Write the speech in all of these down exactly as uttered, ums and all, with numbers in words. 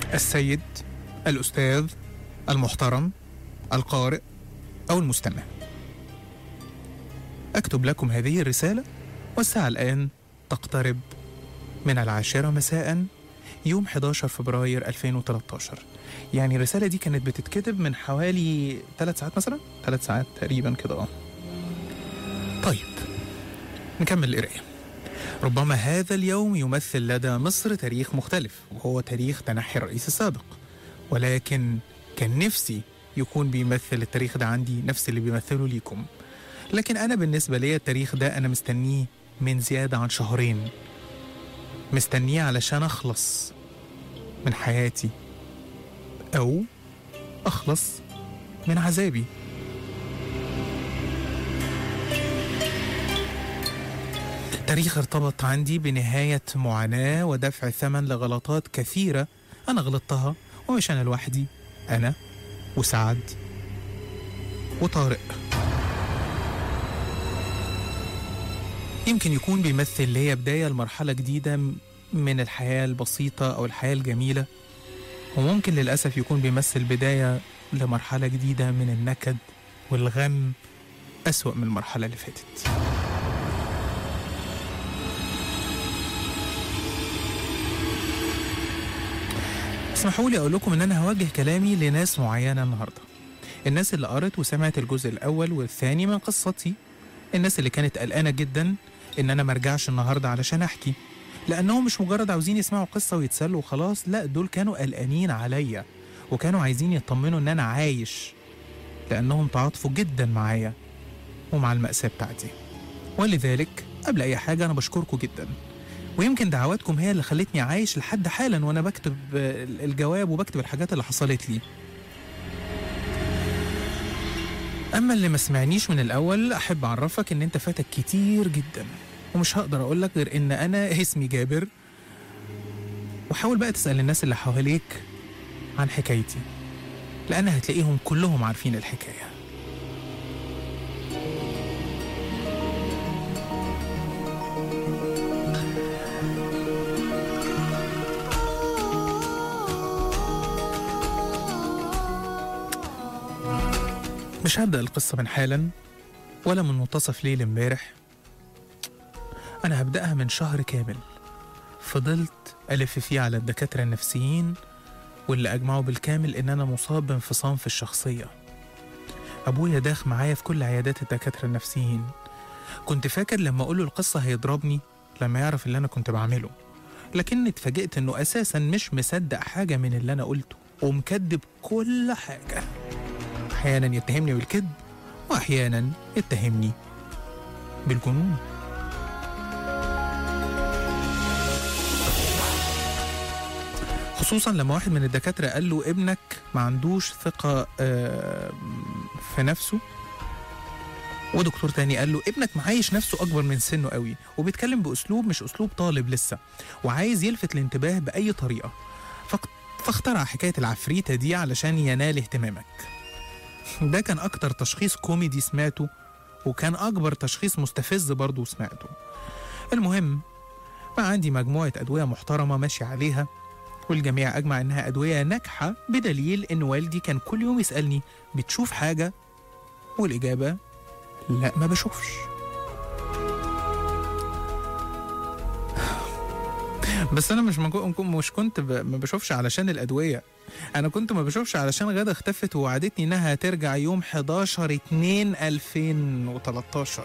السيد، الأستاذ، المحترم، القارئ أو المستمع. أكتب لكم هذه الرسالة والساعة الآن تقترب من العاشرة مساء يوم أحد عشر فبراير ألفين وثلاثة عشر. يعني الرسالة دي كانت بتتكتب من حوالي ثلاث ساعات مثلا، ثلاث ساعات تقريبا كده. اه طيب نكمل القراية. ربما هذا اليوم يمثل لدى مصر تاريخ مختلف، وهو تاريخ تنحي الرئيس السابق، ولكن كان نفسي يكون بيمثل التاريخ ده عندي نفس اللي بيمثله ليكم. لكن أنا بالنسبة لي التاريخ ده أنا مستنيه من زيادة عن شهرين، مستنيه علشان أخلص من حياتي أو أخلص من عذابي. تاريخ ارتبط عندي بنهاية معاناة ودفع ثمن لغلطات كثيرة أنا غلطتها، ومش أنا لوحدي، أنا وسعد وطارق. يمكن يكون بيمثل لي بداية لمرحلة جديدة من الحياة البسيطة أو الحياة الجميلة، وممكن للأسف يكون بيمثل بداية لمرحلة جديدة من النكد والغم أسوأ من المرحلة اللي فاتت. اسمحوا لي أقول لكم إن أنا هوجه كلامي لناس معينة النهاردة، الناس اللي قرت وسمعت الجزء الأول والثاني من قصتي، الناس اللي كانت قلقانة جدا إن أنا مرجعش النهاردة علشان أحكي، لأنهم مش مجرد عاوزين يسمعوا قصة ويتسلوا وخلاص، لا دول كانوا قلقانين عليا وكانوا عايزين يطمنوا إن أنا عايش، لأنهم تعاطفوا جدا معايا ومع المأساة بتاعتي. ولذلك قبل أي حاجة أنا بشكركم جدا، ويمكن دعواتكم هي اللي خلتني عايش لحد حالا وأنا بكتب الجواب وبكتب الحاجات اللي حصلت لي. أما اللي ما سمعنيش من الأول، أحب أعرفك إن أنت فاتك كتير جدا، ومش هقدر أقولك غير إن أنا اسمي جابر. وحاول بقى تسأل الناس اللي حواليك عن حكايتي، لأن هتلاقيهم كلهم عارفين الحكاية. مش هبدأ القصة من حالا ولا من منتصف ليل امبارح، أنا هبدأها من شهر كامل فضلت ألف فيه على الدكاترة النفسيين، واللي أجمعوا بالكامل إن أنا مصاب بانفصام في الشخصية. أبويا داخ معايا في كل عيادات الدكاترة النفسيين. كنت فاكر لما أقوله القصة هيضربني لما يعرف اللي أنا كنت بعمله، لكن اتفاجئت إنه أساسا مش مصدق حاجة من اللي أنا قلته ومكدب كل حاجة. أحيانا يتهمني بالكذب وأحيانا يتهمني بالجنون. خصوصا لما واحد من الدكاترة قال له ابنك ما عندوش ثقة في نفسه، ودكتور تاني قال له ابنك معايش نفسه أكبر من سنه قوي وبيتكلم بأسلوب مش أسلوب طالب لسه وعايز يلفت الانتباه بأي طريقة، فاخترع حكاية العفريتة دي علشان ينال اهتمامك. ده كان أكتر تشخيص كوميدي سمعته، وكان أكبر تشخيص مستفز برضو سمعته. المهم ما عندي مجموعة أدوية محترمة ماشي عليها، والجميع أجمع إنها أدوية ناجحة، بدليل إن والدي كان كل يوم يسألني بتشوف حاجة؟ والإجابة لا ما بشوفش. بس أنا مش مش كنت ما بشوفش علشان الأدوية، أنا كنت ما بشوفش علشان غادة اختفت ووعدتني إنها ترجع يوم حداشر اتنين ألفين وتلتاشر.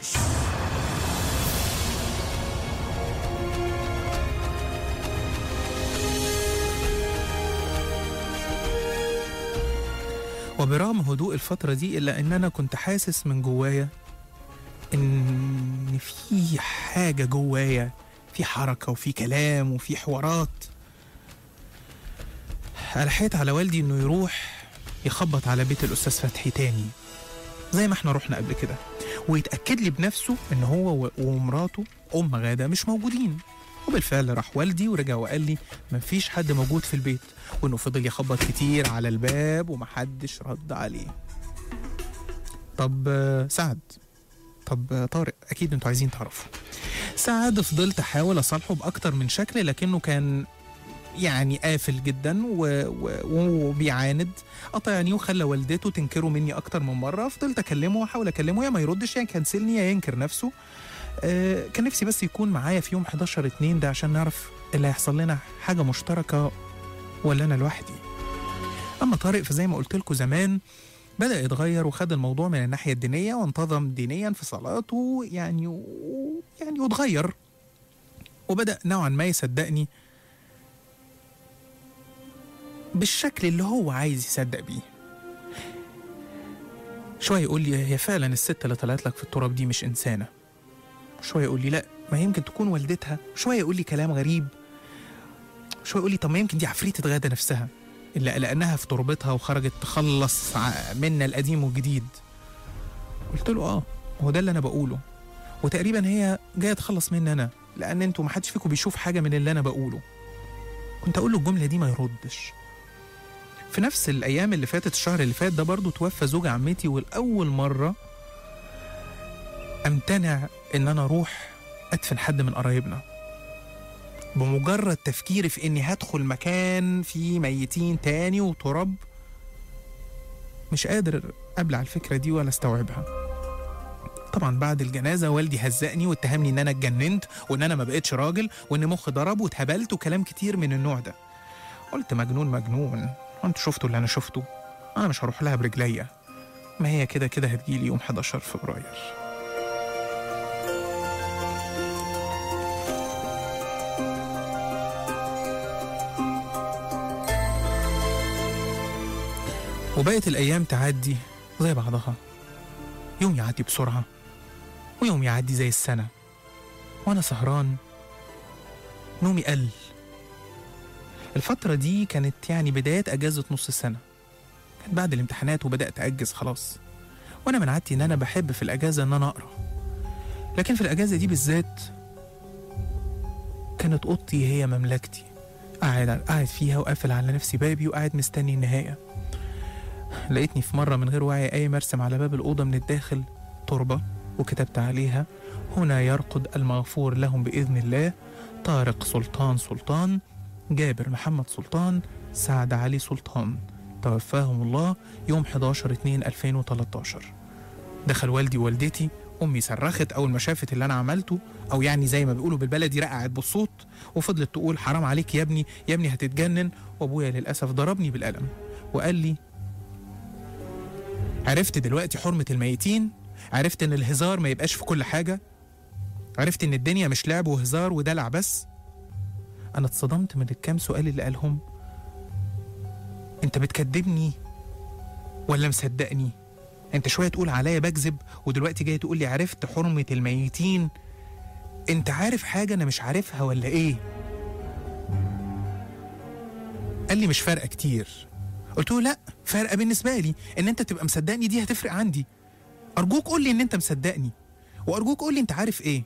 وبرغم هدوء الفترة دي إلا إن أنا كنت حاسس من جوايا إن في حاجة جوايا، في حركة وفي كلام وفي حوارات. ألحيت على والدي إنه يروح يخبط على بيت الأستاذ فتحي تاني زي ما احنا رحنا قبل كده، ويتأكد لي بنفسه إن هو ومراته أم غادة مش موجودين. وبالفعل راح والدي ورجع وقال لي مفيش حد موجود في البيت، وإنه فضل يخبط كتير على الباب ومحدش رد عليه. طب سعد، طب طارق، أكيد انتوا عايزين تعرفوا. سعد فضلت أحاول أصالحه بأكتر من شكل، لكنه كان يعني قافل جدا و... و... وبيعاند. قطعني وخلى والدته تنكره مني اكتر من مره. فضلت اكلمه واحاول اكلمه، يا ما يردش، يا يكنسلني، يا ينكر نفسه. آه كان نفسي بس يكون معايا في يوم حداشر اتنين ده عشان نعرف اللي هيحصل لنا حاجه مشتركه ولا انا لوحدي. اما طارق فزي ما قلت لكم زمان بدأ يتغير وخد الموضوع من الناحيه الدينيه وانتظم دينيا في صلاته يعني و... يعني واتغير وبدأ نوعا ما يصدقني بالشكل اللي هو عايز يصدق بيه. شوية يقول لي هي فعلا الست اللي طلعت لك في التراب دي مش إنسانة. شوية يقول لي لا ما يمكن تكون والدتها. شوية يقول لي كلام غريب. شوية يقول لي طب ما يمكن دي عفريتة غادة نفسها اللي لأنها في تربتها وخرجت تخلص منا القديم والجديد. قلت له اه هو ده اللي أنا بقوله، وتقريبا هي جاية تخلص مني أنا لأن انتوا محدش فيكم بيشوف حاجة من اللي أنا بقوله. كنت أقول له الجملة دي ما يردش. في نفس الأيام اللي فاتت الشهر اللي فات ده برضو توفى زوج عمتي، والأول مرة أمتنع إن أنا أروح أدفن حد من قرايبنا. بمجرد تفكيري في إني هدخل مكان فيه ميتين تاني وتراب مش قادر أبلع الفكرة دي ولا استوعبها. طبعا بعد الجنازة والدي هزقني واتهمني إن أنا اتجننت وإن أنا ما بقتش راجل وإن مخي ضرب واتهبلت وكلام كتير من النوع ده. قلت مجنون مجنون، وانتوا شفتوا اللي أنا شفته، أنا مش هروح لها برجليا، ما هي كده كده هتجيلي يوم حداشر فبراير. وبقت الأيام تعدي زي بعضها، يوم يعدي بسرعة ويوم يعدي زي السنة، وأنا سهران نومي قل. الفترة دي كانت يعني بداية أجازة نص السنة، كانت بعد الامتحانات وبدأت أجز خلاص. وأنا من عادتي إن أنا بحب في الأجازة إن أنا أقرأ، لكن في الأجازة دي بالذات كانت أوضتي هي مملكتي، قاعد قاعد فيها وقافل على نفسي بابي وقاعد مستني النهاية. لقيتني في مرة من غير وعي قايم أرسم على باب الأوضة من الداخل تربة وكتبت عليها هنا يرقد المغفور لهم بإذن الله طارق سلطان سلطان، جابر محمد سلطان، سعد علي سلطان، توفاهم الله يوم حداشر اتنين ألفين وتلتاشر. دخل والدي ووالدتي، أمي صرخت أول ما شافت اللي أنا عملته، أو يعني زي ما بيقولوا بالبلدي رقعت بالصوت، وفضلت تقول حرام عليك يا ابني يا ابني هتتجنن. وأبويا للأسف ضربني بالقلم وقال لي عرفت دلوقتي حرمة الميتين؟ عرفت إن الهزار ما يبقاش في كل حاجة؟ عرفت إن الدنيا مش لعب وهزار ودلع بس؟ أنا اتصدمت من الكام سؤال اللي قالهم. أنت بتكدبني ولا مصدقني؟ أنت شوية تقول عليا بكذب ودلوقتي جاي تقول لي عرفت حرمة الميتين؟ أنت عارف حاجة أنا مش عارفها ولا إيه؟ قال لي مش فارقة كتير. قلت له لا، فارقة بالنسبة لي، إن أنت تبقى مصدقني دي هتفرق عندي. أرجوك قول لي إن أنت مصدقني، وأرجوك قول لي أنت عارف إيه.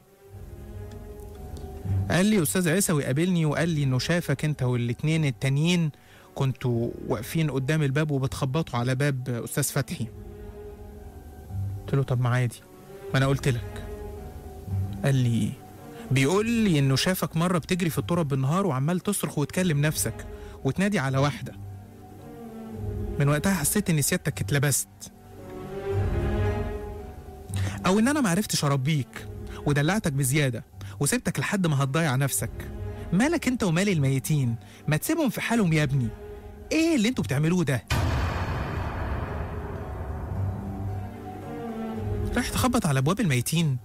قال لي أستاذ عيسوي قابلني وقال لي إنه شافك أنت والاتنين التانيين كنتوا واقفين قدام الباب وبتخبطوا على باب أستاذ فتحي. قلت له طب ما عادي، ما أنا قلت لك. قال لي بيقول لي إنه شافك مرة بتجري في التراب بالنهار وعمال تصرخ وتكلم نفسك وتنادي على واحدة. من وقتها حسيت إن سيادتك اتلبست، أو إن أنا معرفتش أربيك ودلعتك بزيادة وسبتك لحد ما هتضيع نفسك. مالك انت ومال الميتين؟ ما تسيبهم في حالهم يا ابني، ايه اللي انتوا بتعملوه ده؟ راح تخبط على ابواب الميتين.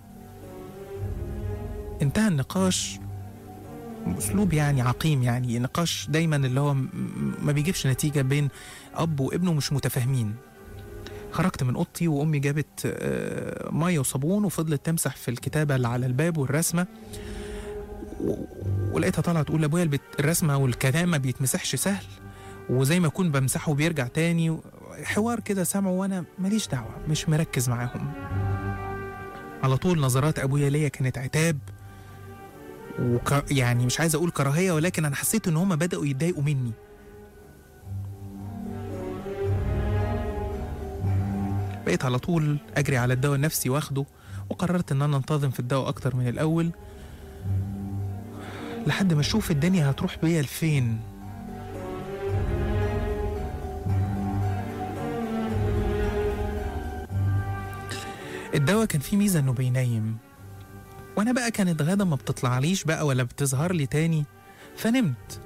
انتهى النقاش باسلوب يعني عقيم، يعني نقاش دايما اللي هو ما بيجيبش نتيجة بين اب وابنه مش متفاهمين. خرجت من اوضتي وامي جابت ميه وصابون وفضلت تمسح في الكتابه اللي على الباب والرسمه، ولقيتها طالعه تقول لابويا الرسمه والكلام ما بيتمسحش سهل، وزي ما اكون بمسحه بيرجع تاني. حوار كده سامعه وانا ماليش دعوه، مش مركز معاهم. على طول نظرات ابويا ليا كانت عتاب، وك يعني مش عايز اقول كراهيه، ولكن انا حسيت ان هم بداوا يتضايقوا مني. بقيت على طول أجري على الدواء النفسي واخده، وقررت إن أنا أنتظم في الدواء أكتر من الأول لحد ما اشوف الدنيا هتروح بيا لفين. الدواء كان فيه ميزة انه بينيم، وانا بقى كانت غدا ما بتطلعليش بقى ولا بتظهر لي تاني، فنمت.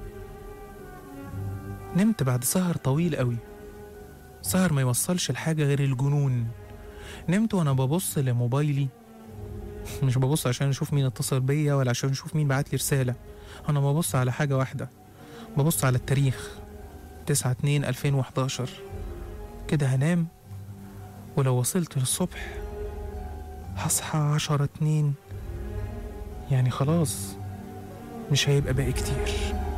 نمت بعد سهر طويل قوي، سهر ما يوصلش لحاجة غير الجنون. نمت وانا ببص لموبايلي، مش ببص عشان اشوف مين اتصل بيا ولا عشان اشوف مين بعت لي رسالة، انا ببص على حاجة واحدة، ببص على التاريخ تسعة اتنين ألفين وحداشر. كده هنام، ولو وصلت للصبح هصحى عشرة اتنين، يعني خلاص مش هيبقى باقي كتير.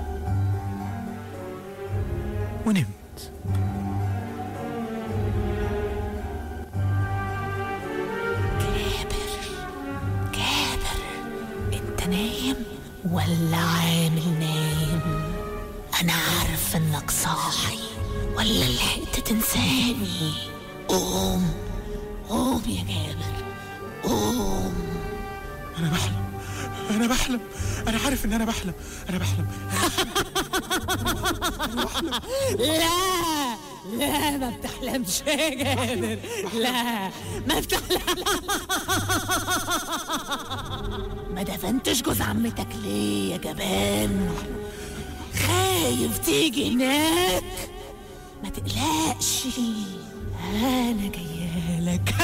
ونمت. جابر جابر انت نايم ولا عامل نايم؟ انا عارف انك صاحي ولا لحقت تنساني. قوم قوم يا جابر قوم. انا بحلم انا بحلم انا عارف ان انا بحلم انا بحلم أنا بحلم. لا لا ما بتحلمش يا جابر، لا ما بتحلم. ما دفنتش جوز عمتك ليه يا جبان؟ خايف تيجي هناك؟ ما تقلقش انا جايالك.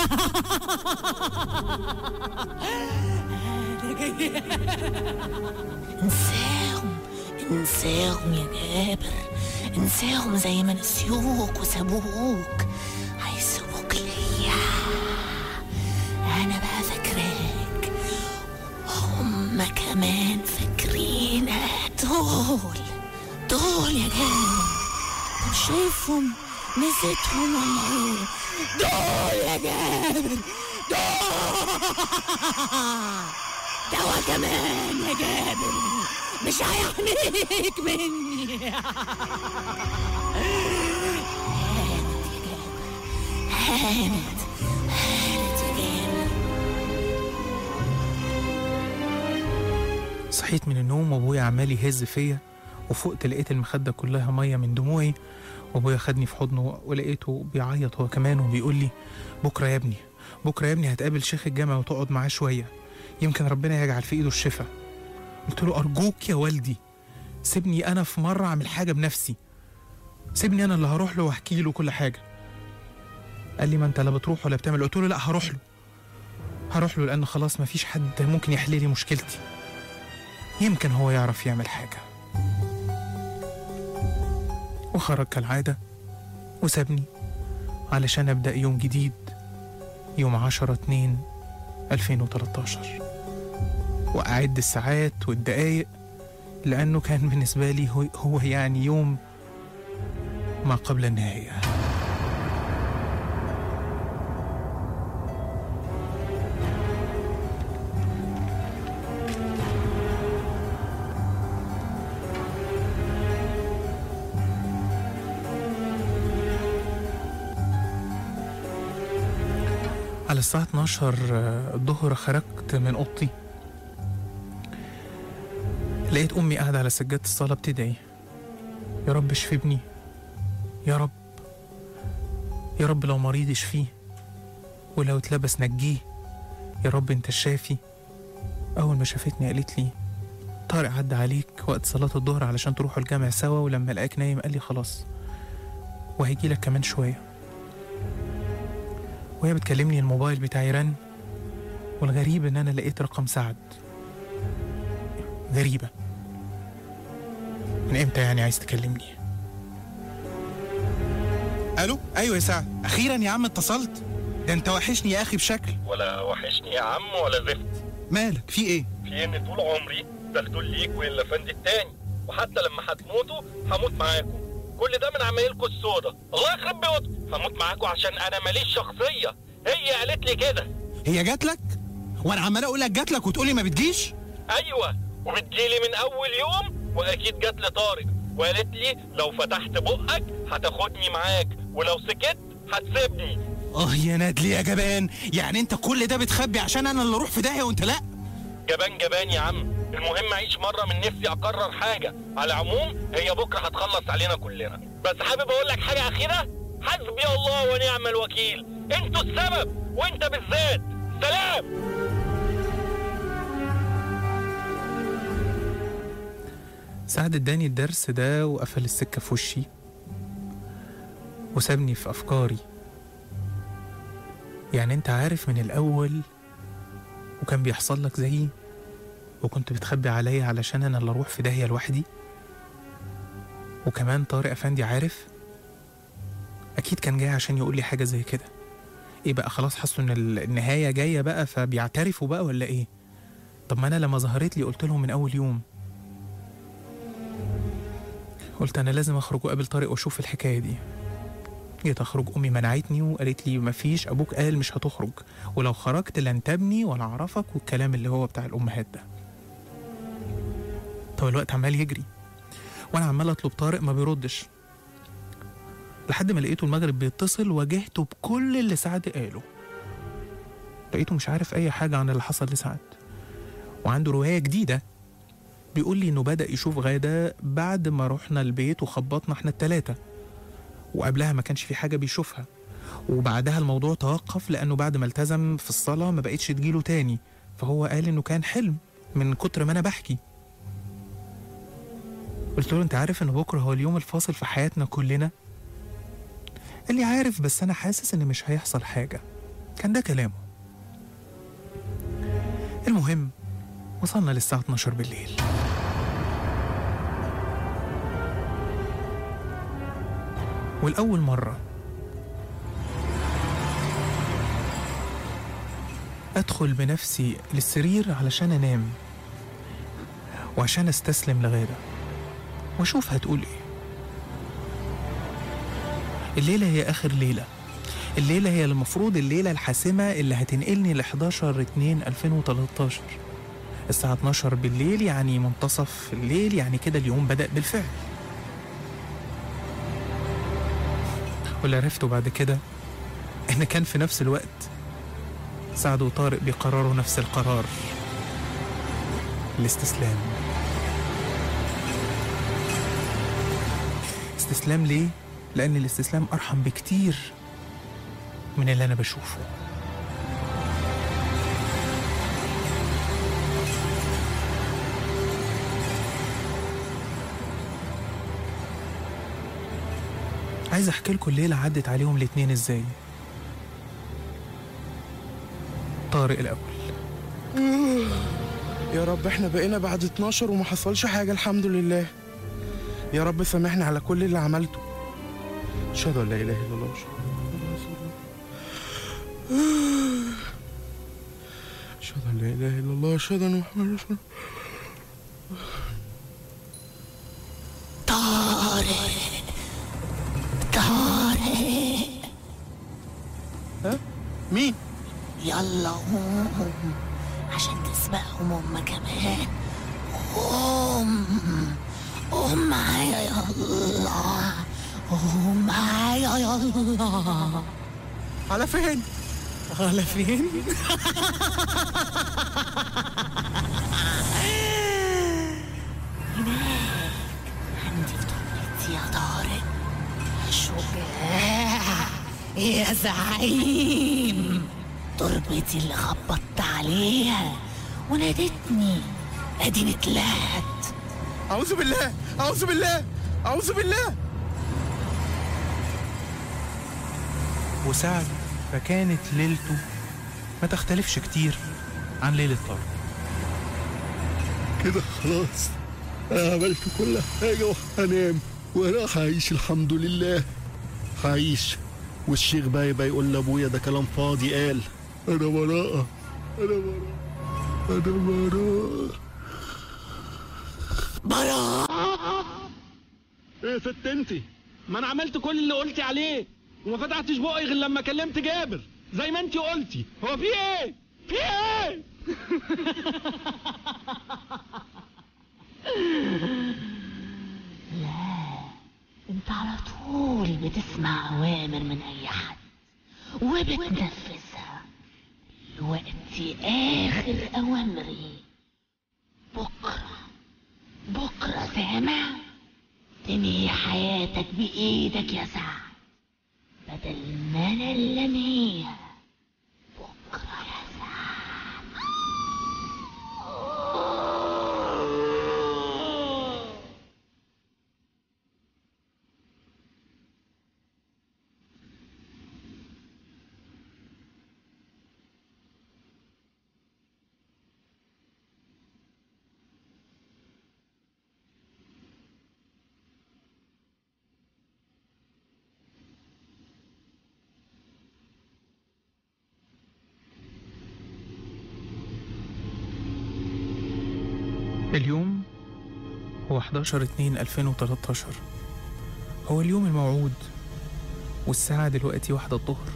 انا جايالك. انساهم انساهم يا جابر، انساهم زي ما نسيوك وسابوك. هيسيبوك ليا انا بقى فاكراك، هما كمان فاكرينك. دول دول يا جابر، طب شايفهم نسيتهم ولا ايه؟ دول يا جابر دول. دوا كمان يا جابر مش هيحميك مني. هانت هانت يا جابر. صحيت من النوم وابويا عمال يهز فيا، وفقت لقيت المخدة كلها مية من دموعي، وابويا خدني في حضنه ولقيته بيعيط هو كمان وبيقول لي بكرة يا ابني، بكرة يا ابني هتقابل شيخ الجامع وتقعد معاه شوية، يمكن ربنا يجعل في ايده الشفاء. قلت له أرجوك يا والدي سيبني أنا في مرة أعمل حاجة بنفسي، سيبني أنا اللي هروح له واحكي له كل حاجة. قال لي ما أنت لا بتروح ولا بتعمل. قلت له لا هروح له هروح له لأن خلاص مفيش حد ممكن يحل لي مشكلتي، يمكن هو يعرف يعمل حاجة. وخرج كالعادة وسابني علشان أبدأ يوم جديد، يوم عشرة اتنين ألفين وتلتاشر، وأعد الساعات والدقايق لأنه كان بالنسبة لي هو, هو يعني يوم ما قبل النهاية. على الساعة اتناشر الظهر خرجت من أوضتي، لقيت أمي قاعدة على سجادة الصلاة بتدعي يا رب اشفي ابني، يا رب يا رب لو مريض اشفيه، ولو اتلبس نجيه، يا رب انت الشافي. أول ما شافتني قالت لي طارق عدى عليك وقت صلاة الظهر علشان تروحوا الجامع سوا، ولما لقاك نايم قال لي خلاص وهيجي لك كمان شوية. وهي بتكلمني الموبايل بتاعي رن، والغريب ان انا لقيت رقم سعد. غريبة، من امتى يعني عايز تكلمني؟ الو ايوه يا سعد، اخيرا يا عم اتصلت، ده انت وحشني يا اخي بشكل. ولا وحشني يا عم ولا زفت. مالك في ايه؟ في ان طول عمري بخدول ليك والافندي التاني، وحتى لما هتموتوا هموت معاكم. كل ده من عمايلكم السودا، الله يخرب بيوتكم. هموت معاكم عشان انا ماليش شخصيه، هي قالت لي كده. هي جات لك؟ وانا عمال اقول لك جات لك وتقولي ما بتجيش؟ ايوه وبتجيلي من اول يوم، واكيد جات لي طارق وقالت لي لو فتحت بقك هتاخدني معاك، ولو سكت هتسيبني. اه يا نادلي يا جبان، يعني انت كل ده بتخبي عشان انا اللي اروح في داهيه وانت لا؟ جبان جبان يا عم، المهم اعيش مره من نفسي اقرر حاجه. على العموم هي بكره هتخلص علينا كلنا. بس حابب اقول لك حاجه اخيره، حسبي الله ونعم الوكيل، انتوا السبب وانت بالذات. سلام. سعد اداني الدرس ده وقفل السكة في وشي وسابني في أفكاري. يعني انت عارف من الأول وكان بيحصل لك زيي وكنت بتخبي عليا علشان أنا اللي أروح في داهية لوحدي. وكمان طارق أفندي عارف، أكيد كان جاي عشان يقول لي حاجة زي كده. إيه بقى، خلاص حسوا إن النهاية جاية بقى فبيعترفوا بقى ولا إيه؟ طب ما أنا لما ظهرت لي قلت لهم من أول يوم، قلت أنا لازم أخرج وأقابل طارق وأشوف الحكاية دي. جيت أخرج، أمي منعتني وقالت لي مفيش، أبوك قال مش هتخرج، ولو خرجت لن تبني ولا أعرفك، والكلام اللي هو بتاع الأمهات ده. طب الوقت عمال يجري وأنا عمال أطلب طارق ما بيردش، لحد ما لقيته المغرب بيتصل واجهته بكل اللي سعد قاله. لقيته مش عارف أي حاجة عن اللي حصل لسعد، وعنده رواية جديدة. بيقول لي إنه بدأ يشوف غادة بعد ما رحنا البيت وخبطنا إحنا التلاتة، وقبلها ما كانش في حاجة بيشوفها، وبعدها الموضوع توقف لأنه بعد ما التزم في الصلاة ما بقتش تجيله تاني، فهو قال إنه كان حلم من كتر ما أنا بحكي. قلت له أنت عارف إن بكرة هو اليوم الفاصل في حياتنا كلنا؟ قال لي عارف، بس أنا حاسس إن مش هيحصل حاجة. كان ده كلامه. المهم وصلنا للساعة اتناشر بالليل. والأول مرة أدخل بنفسي للسرير علشان أنام وعشان أستسلم لغادة وأشوف هتقول إيه. الليلة هي آخر ليلة، الليلة هي المفروض الليلة الحاسمة اللي هتنقلني ل حداشر اتنين ألفين وتلتاشر. الساعة اتناشر بالليل يعني منتصف الليل، يعني كده اليوم بدأ بالفعل. واللي عرفته بعد كده إن كان في نفس الوقت سعد وطارق بيقرروا نفس القرار، الاستسلام. استسلام ليه؟ لأن الاستسلام أرحم بكتير من اللي أنا بشوفه. عايز أحكي لكم الليلة عدت عليهم الاتنين إزاي. طارق الأول. يا رب احنا بقينا بعد اتناشر وما حصلش حاجة، الحمد لله. يا رب سامحني على كل اللي عملته. أشهد أن لا إله إلا الله أشهد أن لا إله إلا الله أشهد أن محمد رسول الله. طارق طارق. ها؟ مين؟ يلا قوم عشان تسبقهم هما كمان. قوم قوم معايا يلا، قوم معايا يلا. على فين؟ على فين؟ هناك عندي في تربتي يا طارق. شجاع يا زعيم، تربتي اللي خبطت عليها ونادتني اديني طلعت. أعوذ بالله أعوذ بالله أعوذ بالله. وسعد فكانت ليلته ما تختلفش كتير عن ليلة طارق. كده خلاص أنا عملت كل حاجة وهنام وراح أعيش الحمد لله. هعيش والشيخ بقى يبقى يقول لأبويا ده كلام فاضي، قال أنا براءة أنا براءة أنا براءة براءة. إيه يا ست أنتي؟ ما أنا عملت كل اللي قلتي عليه وما فتحتش بقي غير لما كلمت جابر زي ما أنتي قلتي. هو في إيه؟ في إيه؟ لا، انت على طول بتسمع اوامر من اي حد وبتنفذها. دلوقتي اخر اوامري، بكره سامع؟ تنهي حياتك بإيدك يا سعد بدل ما أنا اللي أنهيها بكرة يا سعد. اليوم هو حداشر اتنين ألفين وتلتاشر، هو اليوم الموعود، والساعة دلوقتي واحدة الظهر،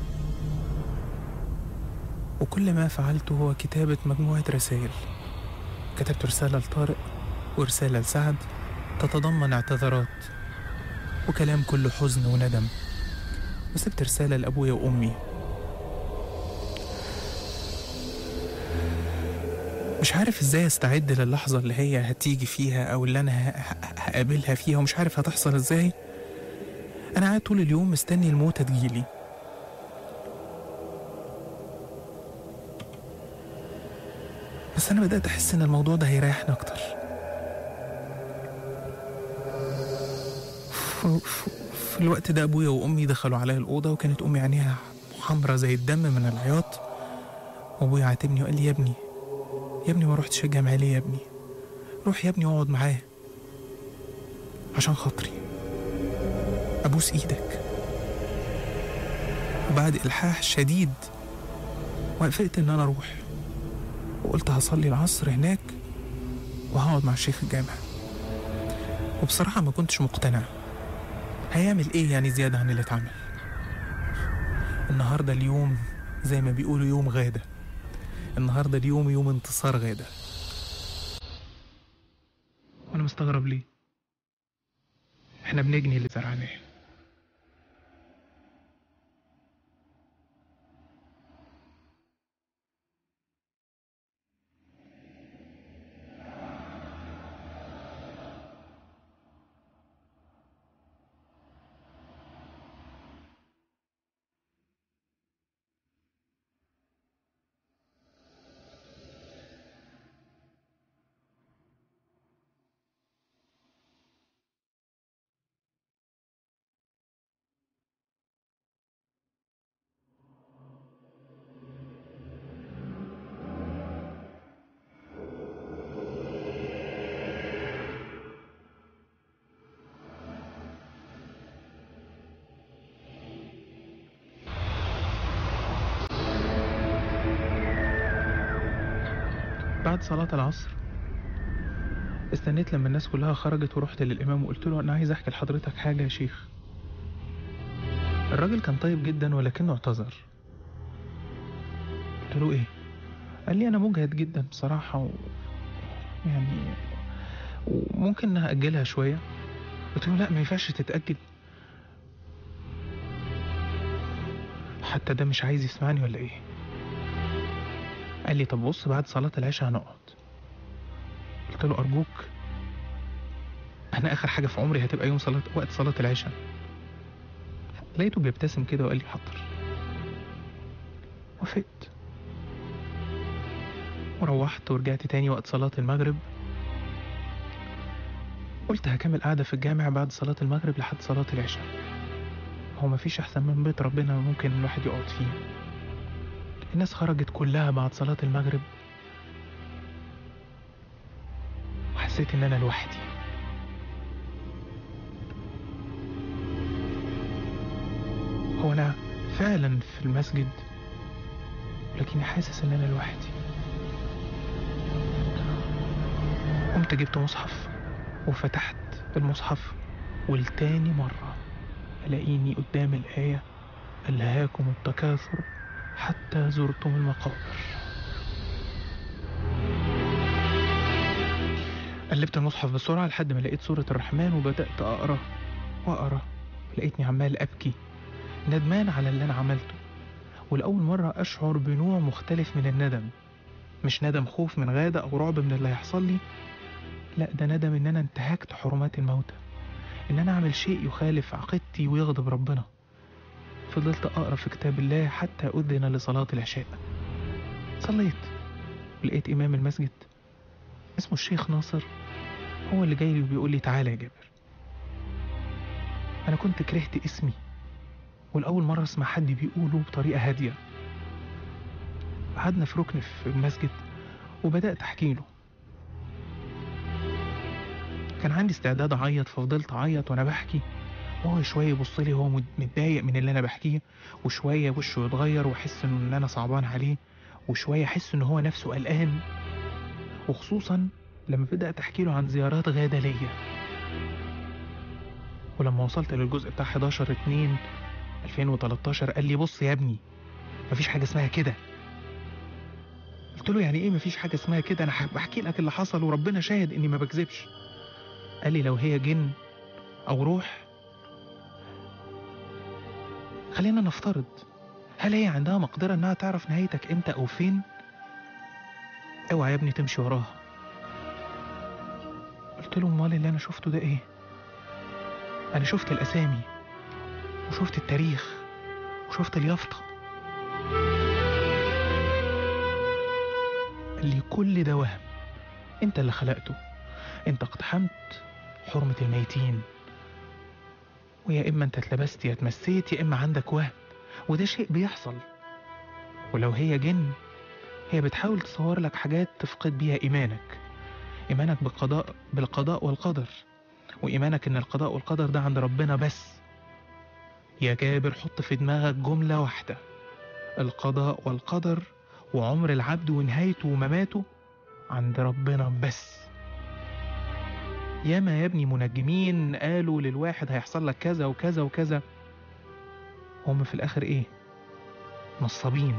وكل ما فعلته هو كتابة مجموعة رسائل. كتبت رسالة لطارق ورسالة لسعد تتضمن اعتذارات وكلام كله حزن وندم، وسبت رسالة لأبويا وأمي. مش عارف ازاي استعد للحظة اللي هي هتيجي فيها او اللي انا هقابلها فيها، ومش عارف هتحصل ازاي. انا قاعد طول اليوم مستني الموتة تجيلي، بس انا بدأت احس ان الموضوع ده هيريحني اكتر. في الوقت ده ابويا وامي دخلوا عليا الاوضة، وكانت امي عينيها حمرة زي الدم من العياط، وابويا عاتبني وقال لي يا ابني يا ابني ما روحتش الجامعة ليه يا ابني؟ روح يا ابني واقعد معاه عشان خاطري، ابوس ايدك. وبعد الحاح شديد وافقت ان انا اروح، وقلت هصلي العصر هناك وهقعد مع الشيخ الجامع. وبصراحة ما كنتش مقتنع، هيعمل ايه يعني زيادة عن اللي اتعمل؟ النهاردة اليوم زي ما بيقولوا يوم غادة، النهاردة اليوم يوم انتصار غادة. وانا مستغرب ليه؟ احنا بنجني اللي زرعناه. بعد صلاة العصر استنيت لما الناس كلها خرجت، ورحت للإمام وقلت له أنا عايز أحكي لحضرتك حاجة يا شيخ. الراجل كان طيب جدا ولكنه اعتذر. قلت له إيه؟ قال لي أنا مجهد جدا بصراحة و... يعني وممكن أجلها شوية. قلت له لا ما ينفعش تتأجل، حتى ده مش عايز يسمعني ولا إيه؟ قال لي طب بص بعد صلاة العشاء هنقعد. قلت له أرجوك، أنا آخر حاجة في عمري هتبقى يوم صلاة وقت صلاة العشاء. لقيته بيبتسم كده وقال لي حاضر. وافقت وروحت ورجعت تاني وقت صلاة المغرب. قلت هكمل قاعدة في الجامع بعد صلاة المغرب لحد صلاة العشاء، هو مفيش أحسن من بيت ربنا ممكن الواحد يقعد فيه. الناس خرجت كلها بعد صلاة المغرب، وحسيت إن أنا لوحدي. هو أنا فعلا في المسجد، لكني حاسس إن أنا لوحدي. قمت جبت مصحف وفتحت المصحف، والتاني مرة ألاقيني قدام الآية ألهاكم التكاثر حتى زرتم المقابر. قلبت المصحف بسرعة لحد ما لقيت سورة الرحمن، وبدأت أقرأ وأقرأ. لقيتني عمال أبكي ندمان على اللي أنا عملته، ولأول مرة أشعر بنوع مختلف من الندم. مش ندم خوف من غادة أو رعب من اللي هيحصل لي، لا، ده ندم ان انا انتهكت حرمات الموتى، ان انا اعمل شيء يخالف عقيدتي ويغضب ربنا. فضلت اقرا في كتاب الله حتى اذن لصلاة العشاء. صليت ولقيت امام المسجد اسمه الشيخ ناصر هو اللي جاي لي وبيقول لي تعالى يا جابر. انا كنت كرهت اسمي، والاول مرة اسمع حد بيقوله بطريقة هادية. قعدنا في ركن في المسجد وبدأت احكي له. كان عندي استعداد اعيط، ففضلت اعيط وانا بحكي، وهو شويه يبص لي هو متضايق من اللي انا بحكيه، وشويه وشه يتغير واحس ان انا صعبان عليه، وشويه احس ان هو نفسه قلقان، وخصوصا لما بدات احكي له عن زيارات غاده ليا. ولما وصلت للجزء بتاع حداشر اتنين ألفين وتلتاشر قال لي بص يا ابني، مفيش حاجه اسمها كده. قلت له يعني ايه مفيش حاجه اسمها كده؟ انا بحكي لك اللي حصل وربنا شاهد اني ما بكذبش. قال لي لو هي جن او روح، خلينا نفترض، هل هي عندها مقدرة انها تعرف نهايتك امتى او فين؟ اوعى يا ابني تمشي وراها. قلت له امال اللي انا شفته ده ايه؟ انا شفت الاسامي وشفت التاريخ وشفت اليافطة. قال لي كل ده وهم، انت اللي خلقته، انت اقتحمت حرمة الميتين، ويا اما انت اتلبست يا اتمسيت يا اما عندك وهم، وده شيء بيحصل. ولو هي جن، هي بتحاول تصور لك حاجات تفقد بيها ايمانك، ايمانك بالقضاء بالقضاء والقدر، وايمانك ان القضاء والقدر ده عند ربنا بس. يا جابر حط في دماغك جملة واحدة: القضاء والقدر وعمر العبد ونهايته ومماته عند ربنا بس. ياما يا ابني منجمين قالوا للواحد هيحصل لك كذا وكذا وكذا، هم في الاخر ايه؟ نصابين.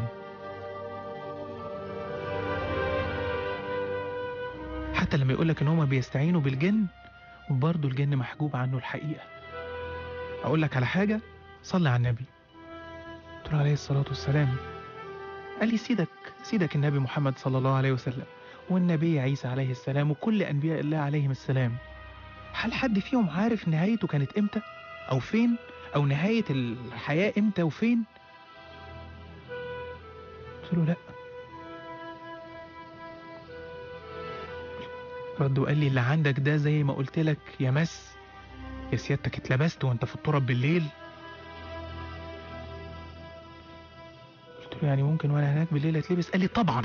حتى لما يقولك ان هم بيستعينوا بالجن، وبرضه الجن محجوب عنه الحقيقة. اقول لك على حاجة، صلي على النبي. قلت له عليه الصلاة والسلام. قال لي سيدك سيدك النبي محمد صلى الله عليه وسلم، والنبي عيسى عليه السلام، وكل انبياء الله عليهم السلام. هل حد فيهم عارف نهايته كانت امتى او فين، او نهاية الحياة امتى وفين؟ قلت له لا. رد وقال لي اللي عندك ده زي ما قلت لك يا مس يا سيادتك اتلبست وانت في التراب بالليل. قلت له يعني ممكن وانا هناك بالليل اتلبس؟ قال لي طبعا.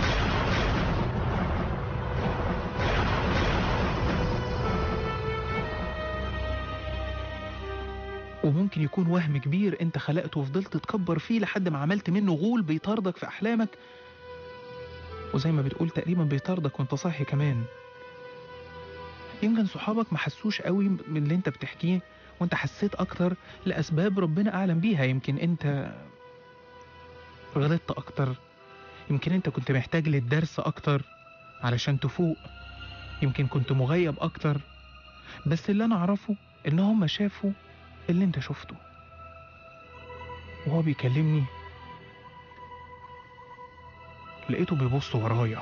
وممكن يكون وهم كبير انت خلقته وفضلت تكبر فيه لحد ما عملت منه غول بيطاردك في احلامك، وزي ما بتقول تقريبا بيطاردك وانت صاحي كمان. يمكن صحابك ما حسوش قوي من اللي انت بتحكيه، وانت حسيت اكتر لاسباب ربنا اعلم بيها. يمكن انت غلطت اكتر، يمكن انت كنت محتاج للدرس اكتر علشان تفوق، يمكن كنت مغيب اكتر. بس اللي انا اعرفه ان هم شافوا اللي انت شفته. وهو بيكلمني لقيته بيبص ورايا.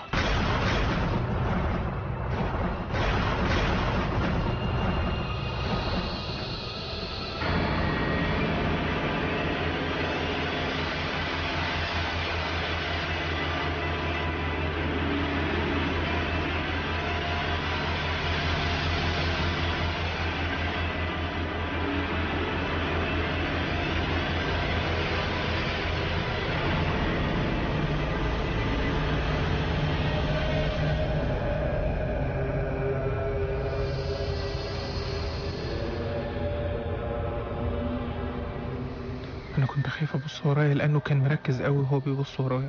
انا كنت خايف ابص ورايا لانه كان مركز قوي وهو بيبص ورايا،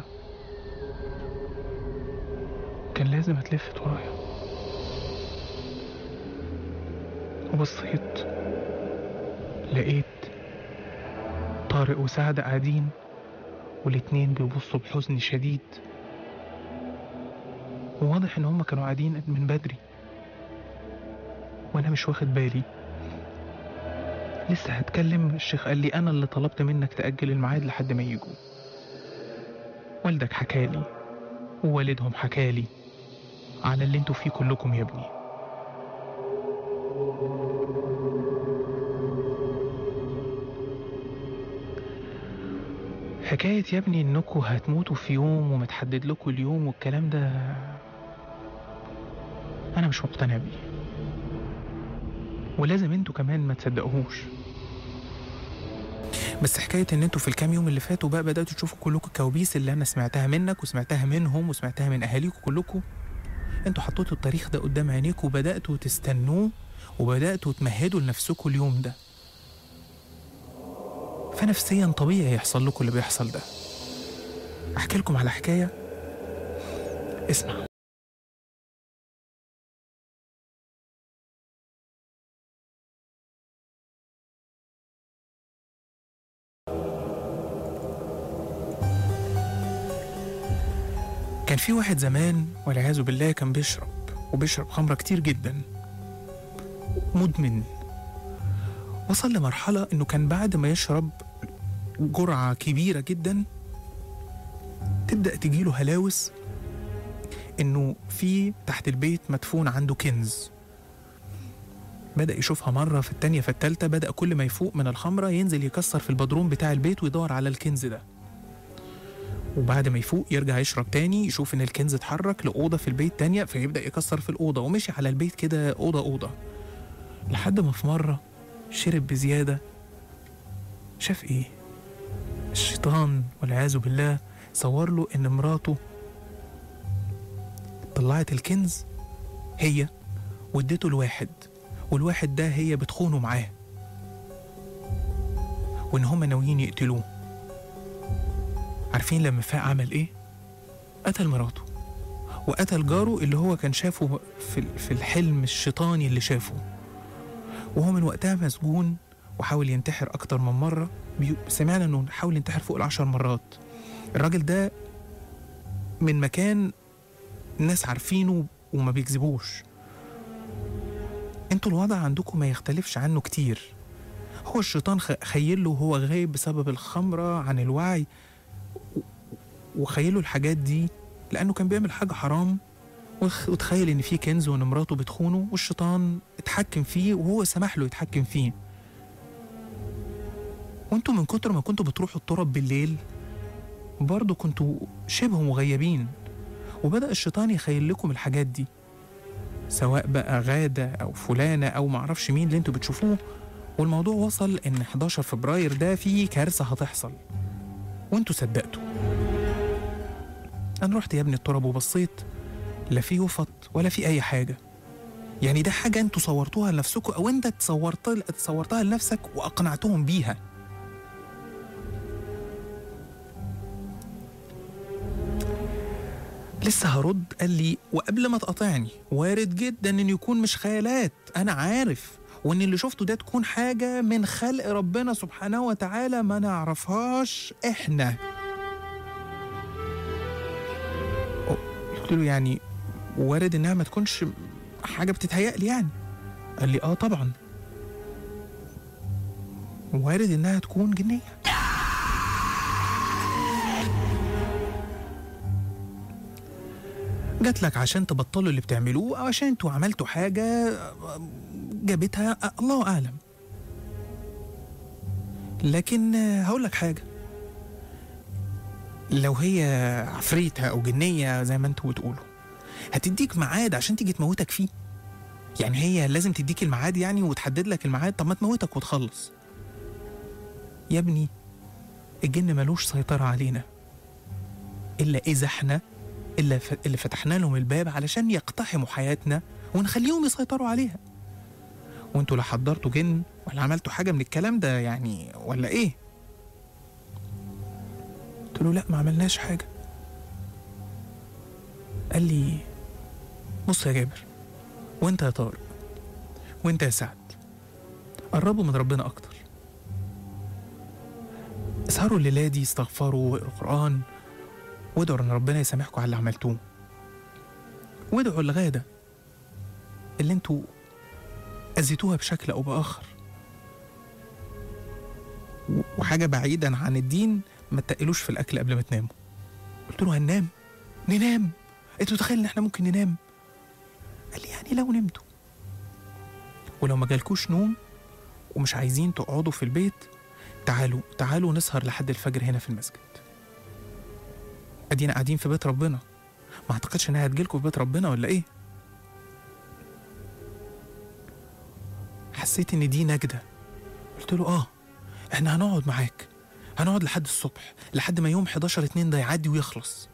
كان لازم اتلفت ورايا. وبصيت لقيت طارق وسعد قاعدين، والاتنين بيبصوا بحزن شديد، وواضح ان هما كانوا قاعدين من بدري وانا مش واخد بالي. لسه هتكلم الشيخ قال لي انا اللي طلبت منك تأجل الميعاد لحد ما يجوا. والدك حكالي ووالدهم حكالي على اللي انتوا فيه كلكم يا ابني. حكاية يا ابني انكوا هتموتوا في يوم ومتحدد لكم اليوم والكلام ده انا مش مقتنع بيه، ولازم انتوا كمان ما تصدقوهوش. بس حكاية ان انتوا في الكام يوم اللي فاتوا بقى بدأتوا تشوفوا كلكم الكوابيس اللي انا سمعتها منك وسمعتها منهم وسمعتها من اهاليكم كلكم، انتوا حطيتوا التاريخ ده قدام عينيكم وبدأتوا تستنوه وبدأتوا تمهدوا لنفسكم اليوم ده، فنفسيا طبيعي يحصل لكم اللي بيحصل ده. احكي لكم على حكاية، اسمع. كان في واحد زمان والعياذ بالله كان بيشرب وبيشرب خمرة كتير جدا، مدمن. وصل لمرحلة انه كان بعد ما يشرب جرعة كبيرة جدا تبدأ تجيله هلاوس انه في تحت البيت مدفون عنده كنز. بدأ يشوفها مرة في التانية في التالتة، بدأ كل ما يفوق من الخمرة ينزل يكسر في البدروم بتاع البيت ويدور على الكنز ده، وبعد ما يفوق يرجع يشرب تاني، يشوف ان الكنز اتحرك لأوضة في البيت تانية فيبدأ يكسر في الأوضة، ومشي على البيت كده أوضة أوضة لحد ما في مرة شرب بزيادة. شاف ايه؟ الشيطان والعياذ بالله صور له ان مراته طلعت الكنز هي واديته لواحد، والواحد ده هي بتخونه معاه، وان هما ناويين يقتلوه. عارفين لما فاق عمل ايه؟ قتل مراته وقتل جاره اللي هو كان شافه في في الحلم الشيطاني اللي شافه، وهو من وقتها مسجون وحاول ينتحر أكتر من مرة. سمعنا إنه حاول ينتحر فوق العشر مرات. الراجل ده من مكان الناس عارفينه وما بيكذبوش. انتوا الوضع عندكم ما يختلفش عنه كتير. هو الشيطان خيله وهو غايب بسبب الخمرة عن الوعي، وخيله الحاجات دي لأنه كان بيعمل حاجة حرام، وتخيل إن في كنز وإن مراته بتخونه، والشيطان اتحكم فيه وهو سمح له يتحكم فيه. وانتوا من كتر ما كنتوا بتروحوا التراب بالليل برضو كنتوا شبه مغيبين، وبدأ الشيطان يخيل لكم الحاجات دي، سواء بقى غادة أو فلانة أو معرفش مين اللي انتوا بتشوفوه. والموضوع وصل إن إحداشر فبراير ده فيه كارثة هتحصل، وانتوا صدقتوا. أنا رحت يا ابني التراب وبصيت، لا في يفط ولا في أي حاجة. يعني ده حاجة انتوا صورتوها لنفسكم، أو انت تصورتها لنفسك وأقنعتهم بيها. لسه هرد. قال لي وقبل ما تقاطعني، وارد جدا ان يكون مش خيالات، انا عارف، وان اللي شفته ده تكون حاجة من خلق ربنا سبحانه وتعالى ما نعرفهاش احنا. قلت له يعني وارد انها ما تكونش حاجة بتتهيألي يعني؟ قال لي اه طبعا وارد انها تكون جنية. جات لك عشان تبطلوا اللي بتعملوه، او عشان انتوا عملتوا حاجة جابتها الله اعلم. لكن هقول لك حاجة، لو هي عفريتة او جنية زي ما انتوا بتقولوا، هتديك ميعاد عشان تيجي تموتك فيه؟ يعني هي لازم تديك الميعاد يعني وتحدد لك الميعاد؟ طب ما تموتك وتخلص. يا ابني الجن ملوش سيطرة علينا إلا إذا احنا إلا ف... اللي فتحنا لهم الباب علشان يقتحموا حياتنا ونخليهم يسيطروا عليها. وانتوا لا حضرتوا جن ولا عملتوا حاجة من الكلام ده يعني، ولا ايه؟ قلت له لا ما عملناش حاجة. قال لي بص يا جابر، وانت يا طارق، وانت يا سعد، قربوا من ربنا اكتر، اسهروا الليلة دي، استغفروا واقروا قرآن، وادعوا ان ربنا يسامحكم على اللي عملتوه، وادعوا الغادة اللي انتوا اذيتوها بشكل او باخر. وحاجة بعيدا عن الدين، ما تقلوش في الاكل قبل ما تناموا. قلت له هننام؟ ننام؟ انتوا متخيل ان احنا ممكن ننام؟ قال لي يعني لو نمتوا. ولو ما جالكوش نوم ومش عايزين تقعدوا في البيت، تعالوا تعالوا نسهر لحد الفجر هنا في المسجد. ادينا قاعدين في بيت ربنا، ما اعتقدش انها هتجيلكوا في بيت ربنا ولا ايه؟ حسيت ان دي نجدة. قلت له اه احنا هنقعد معاك، هنقعد لحد الصبح، لحد ما يوم حداشر اتنين ده يعدي ويخلص.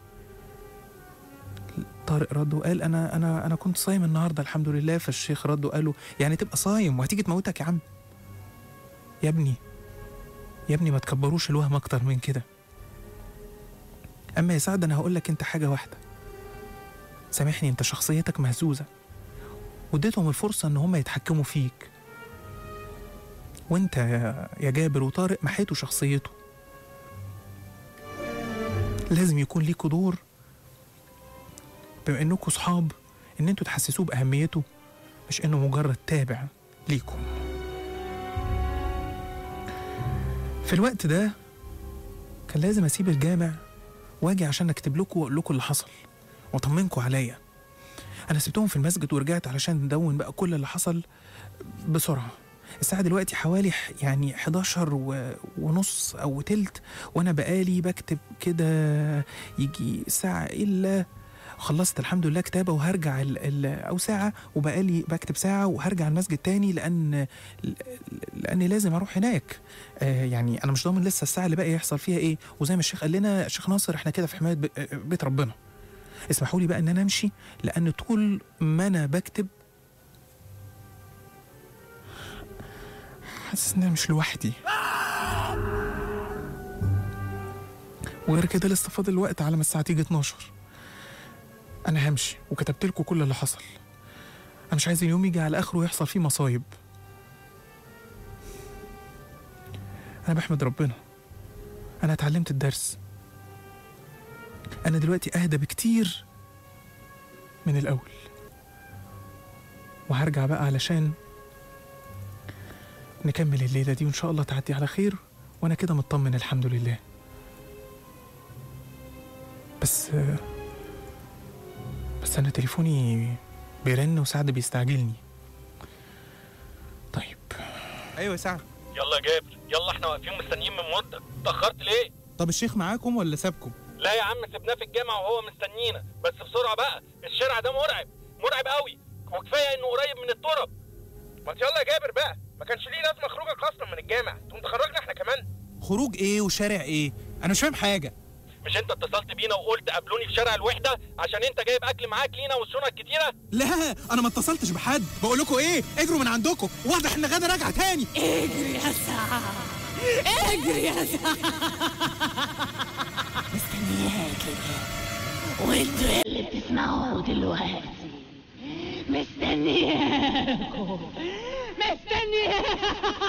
طارق رد وقال انا انا انا كنت صايم النهارده الحمد لله. فالشيخ رد وقال له يعني تبقى صايم وهتيجي تموتك يا عم؟ يا ابني يا ابني ما تكبروش الوهم اكتر من كده. اما يا سعد انا هقول لك انت حاجه واحده، سامحني انت شخصيتك مهزوزه، واديتهم الفرصه ان هم يتحكموا فيك، وانت يا جابر وطارق محيتوا شخصيته. لازم يكون ليكوا دور بما انكوا صحاب، ان انتوا تحسسوه باهميته، مش انه مجرد تابع ليكم. في الوقت ده كان لازم اسيب الجامع واجي عشان اكتب لكم واقول لكم اللي حصل واطمنكم عليا. انا سبتهم في المسجد ورجعت علشان ندون بقى كل اللي حصل بسرعه. الساعه دلوقتي حوالي يعني حداشر ونص او تلت، وانا بقالي بكتب كده يجي ساعه الا خلصت الحمد لله كتابه، وهرجع ال ال او ساعه وبقالي بكتب ساعه وهرجع المسجد تاني، لان لاني لازم اروح هناك. آه يعني انا مش ضامن لسه الساعه اللي باقي يحصل فيها ايه، وزي ما الشيخ قال لنا الشيخ ناصر احنا كده في حمايه بيت ربنا. اسمحوا لي بقى ان انا امشي، لان طول ما انا بكتب حاسس ان انا مش لوحدي. وغير كده لسه فاضل الوقت على ما الساعه تيجي اتناشر. انا همشي وكتبت لكم كل اللي حصل. انا مش عايز اليوم يجي على اخره ويحصل فيه مصايب. انا بحمد ربنا، انا اتعلمت الدرس. انا دلوقتي اهدى بكتير من الاول، وهرجع بقى علشان نكمل الليله دي وان شاء الله تعدي على خير، وانا كده مطمن الحمد لله. بس بس انا تليفوني بيرن وسعد بيستعجلني. طيب ايوه يا سعد. يلا يا جابر يلا، احنا واقفين مستنيين من مده، اتاخرت ليه؟ طب الشيخ معاكم ولا سابكم؟ لا يا عم سيبناه في الجامعه وهو مستنينا، بس بسرعه بقى، الشارع ده مرعب مرعب قوي، وكفايه انه قريب من الترب. ما يلا يا جابر بقى، ما كانش ليه لازمه خروجك اصلا من الجامع، تقوم تخرجنا احنا كمان. خروج ايه وشارع ايه؟ انا مش فاهم حاجه. مش انت اتصلت بينا وقلت قابلوني في شارع الوحده عشان انت جايب اكل معاك لينا والشنط كتيره؟ لا انا ما اتصلتش بحد، بقول لكم ايه، اجروا من عندكم، واضح ان غدا راجعه تاني. اجري يا سعد، اجري يا سعد، مستنياك وانتوا اللي بتسمعوه دلوقتي مستنياكوا مستنياكوا.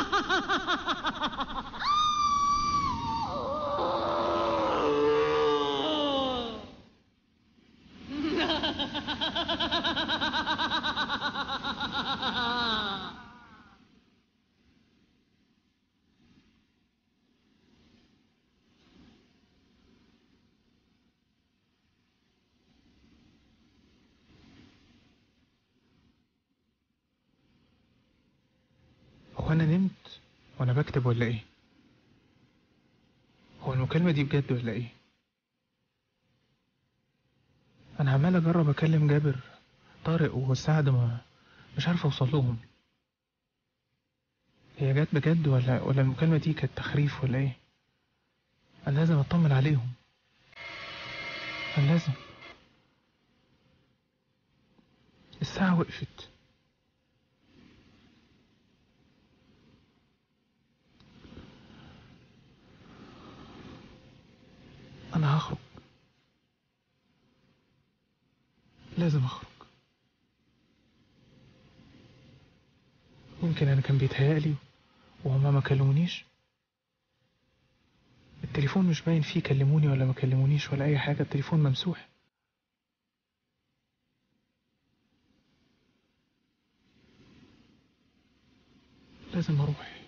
هو انا نمت وانا بكتب ولا ايه؟ هو المكالمه دي بجد ولا ايه؟ انا عمال اجرب اكلم جابر طارق وسعد، ما مش عارف اوصل لهم. هي جت بجد ولا ولا المكالمه دي كانت تخريف ولا ايه؟ انا لازم اطمن عليهم، انا لازم. الساعه وقفت. انا هخرج، لازم اخرج. يمكن انا كان بيتهيألي وهما ما كلمونيش. التليفون مش باين فيه كلموني ولا ما كلمونيش ولا اي حاجه، التليفون ممسوح. لازم اروح.